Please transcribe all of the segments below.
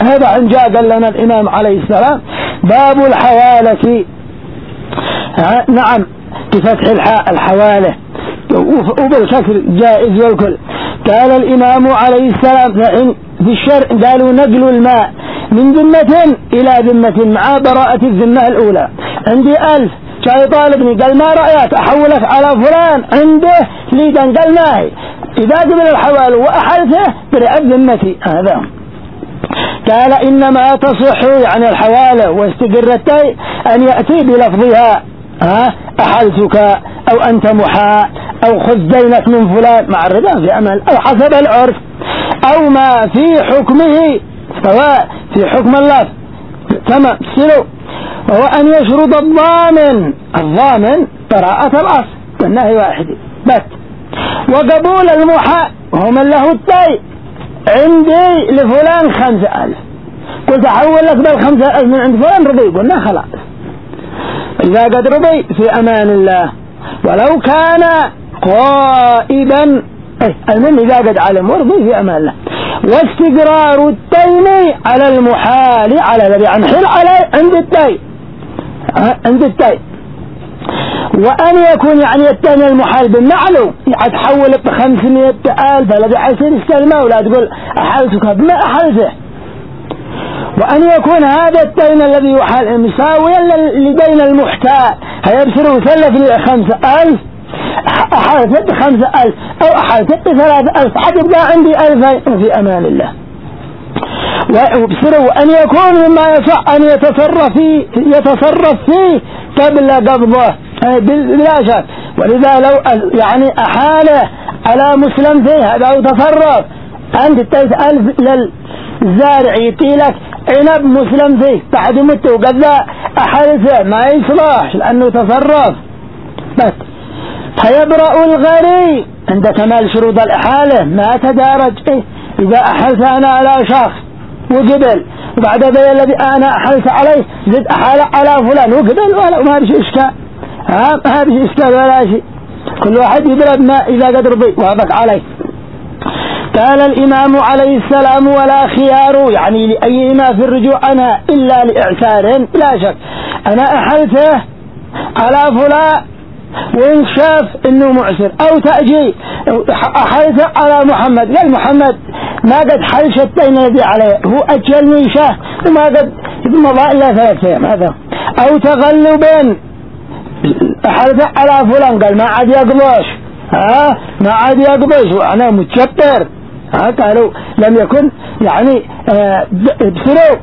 هذا عن جاء قال لنا الإمام عليه السلام باب الحوالة. نعم بفتح الحاء الحوالة وبالكسر جائز والكل. قال الإمام عليه السلام في الشرع قالوا نقل الماء من ذمة إلى ذمة مع براءة الذمة الأولى. عندي 1000 جاي طالبني قال ما رأيك أحولك على فلان عنده ليدا قال ما هي إذا قبل الحوال وأحلته برئت ذمتي. هذا قال إنما تصح يعني الحوالة واستقرتي أن يأتي بلفظها أحلتك أو أنت محال أو خذ دينك من فلان مع الرضا في أمل أو حسب العرف أو ما في حكمه سواء في حكم الله كما سلو وهو أن يشرط الضامن براءة الأصل والنهي واحد بس وقبول المحال وهو من له التي عندي لفلان 5000 قلت أحول لك بال5000 من عند فلان رضي قلنا خلاص إذا قد رضي في أمان الله ولو كان غائبا المهم إذا قد علم ورضي في أمان الله. واستقرار الدين على المحال على الذي أنحل عليه عند الدين وأن يكون يعني الدين المحال بالمعلوم يتحول ب500,000 الذي حيصير يستلمه ولا تقول أحلتك بما أحلته. وأن يكون هذا الدين الذي يحال مساويا لدين المحتال هيبصر يسلف 5,000 أحلت 5,000 أو أحلت 3,000 حتبقى عندي 2,000 في أمان الله. وابصروا أن يكون مما يصح أن يتصرف فيه قبل قبضه بلا شك. ولذا لو يعني أحاله على مسلم فيه هذا هو تصرف. أنت 3,000 للزارع يطيلك عنب مسلم فيه بعد مت وقد أحلته ما يصلح لأنه تصرف بس. فيبرأ الغريب عند كمال شروط الإحالة ما تدارج إذا أحلت أنا على شخص وقبل وبعد ذلك الذي أنا أحلت عليه زد أحال على فلان وقبل ولا ما بشي إشكال ما بشي إشكال ولا شيء كل واحد يضرب ما إذا قد رضي وافق عليه. قال الإمام عليه السلام ولا خيار يعني لأيهما في الرجوع عنها إلا لإعسار لا شك. أنا أحلته على فلان وإن شاف إنه معسر أو تأجيل أحلته على محمد قال محمد ما قد حلش الدين الذي عليه هو أجلني شاه وما قد مضى إلا 3 أيام هذا. أو تغلب أحلته على فلان قال ما عاد يقضيش ما عاد يقضيش وأنا متشبر قالوا لم يكن يعني بسروا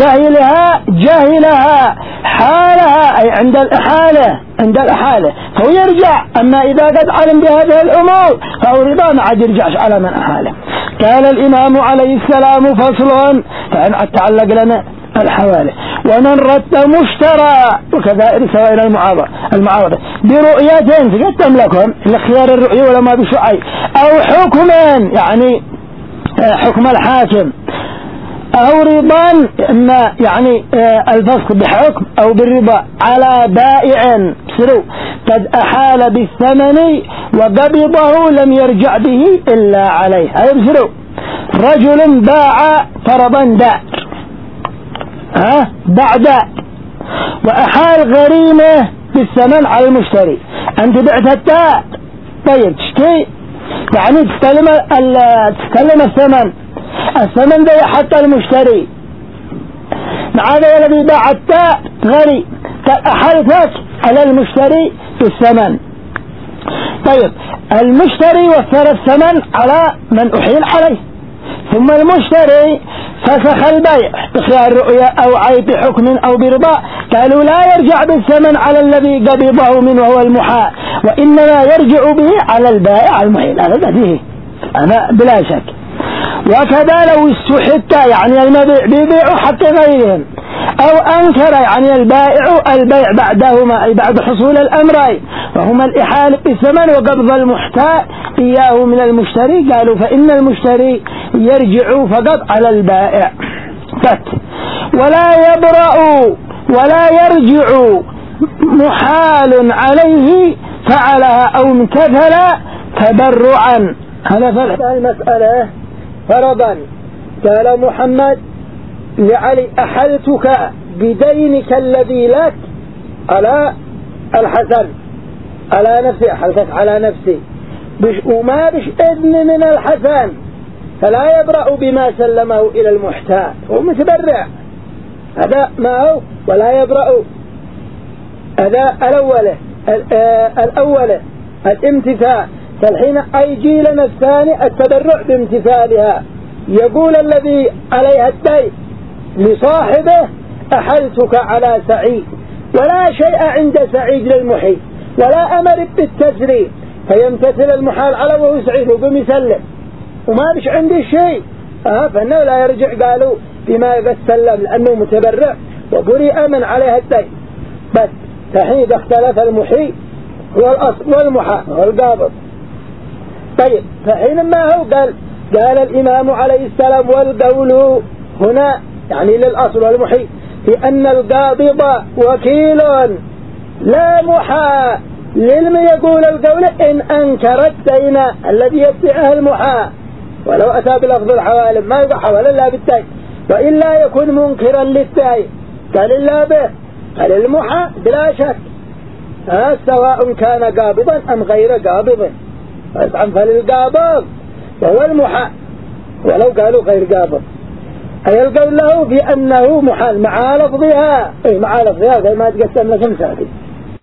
جاهلها حالها أي عند الإحالة فهو يرجع. أما إذا قد علم بهذه الأمور فهو رضا ما عاد يرجعش على من أحاله. قال الإمام عليه السلام فصل فإن تعلق لنا الحوالة ومن رد مشترى وكذلك سواء المعاوضة برؤيتين تقدم لكم الخيار الرؤية ولا ما بشعي أو حكما يعني حكم الحاكم أو رضا إما يعني الفسق بحكم أو بالرضا على بائع سرو قد أحال بالثمن وقبضه لم يرجع به إلا عليه. هذا بسرو رجل باع فرضا دار بعد وأحال غريمة بالثمن على المشتري. أنت بعت الدار طيب تشتري يعني تستلم الثمن ده حتى المشتري مع هذا الذي باع الدار غريم أحالتك على المشتري بالثمن. طيب المشتري وفر الثمن على من أحيل عليه ثم المشتري فسخ البيع بخيار الرؤية أو عيب حكم أو برضا قالوا لا يرجع بالثمن على الذي قبضه منه وهو المحال وإنما يرجع به على البائع المحيل. هذا فيه أنا بلا شك. وكذا لو استحدت يعني المبيع بيبيع حق غيرهم أو أنكر يعني البيع بعدهما أي بعد حصول الأمرين وهما الإحالة بالثمن وقبض المحتاج إياه من المشتري قالوا فإن المشتري يرجع فقط على البائع ولا يبرأ ولا يرجع محال عليه فعلها أو امتثل تبرعا. هذا فرق المسألة فرضا قال محمد لعلي أحلتك بدينك الذي لك على الحسن على نفسي، أحلتك على نفسي وما بش إذن من الحسن، فلا يبرأ بما سلمه إلى المحتاج، هو متبرع هذا ما هو، ولا يبرأ. هذا الأول الامتثال، فالحين يجي لنا الثاني التبرع بامتثالها. يقول الذي عليها الدين لصاحبه أحلتك على سعيد، ولا شيء عند سعيد للمحيل، ولا أمر بالتسريب، فيمتثل المحال على وهو سعيد وبمسلم وما بش عندي شيء، فإنه لا يرجع قالوا بما يسلم لأنه متبرع وبرئ من عليها الدين. بس فحين اختلف المحيل هو الأصل والمحال هو القابض. طيب فحينما هو قال الإمام عليه السلام والقول هنا يعني للأصل والمحيل لأن القابض وكيل لا محا للم يقول القول إن أنكر الدين الذي يدعيه المحا، ولو أتى بلفظ الحوالم ما يبقى حوال إلا بالدين، وإلا يكون منكرا للدين قال إلا به، قال المحا بلا شك سواء كان قابضا أم غير قابض، فاسعن فللقابض وهو المحا ولو قالوا غير قابض، أي القول له بأنه محال مع لفظها، مع لفظها زي ما تقسم لكم سادي.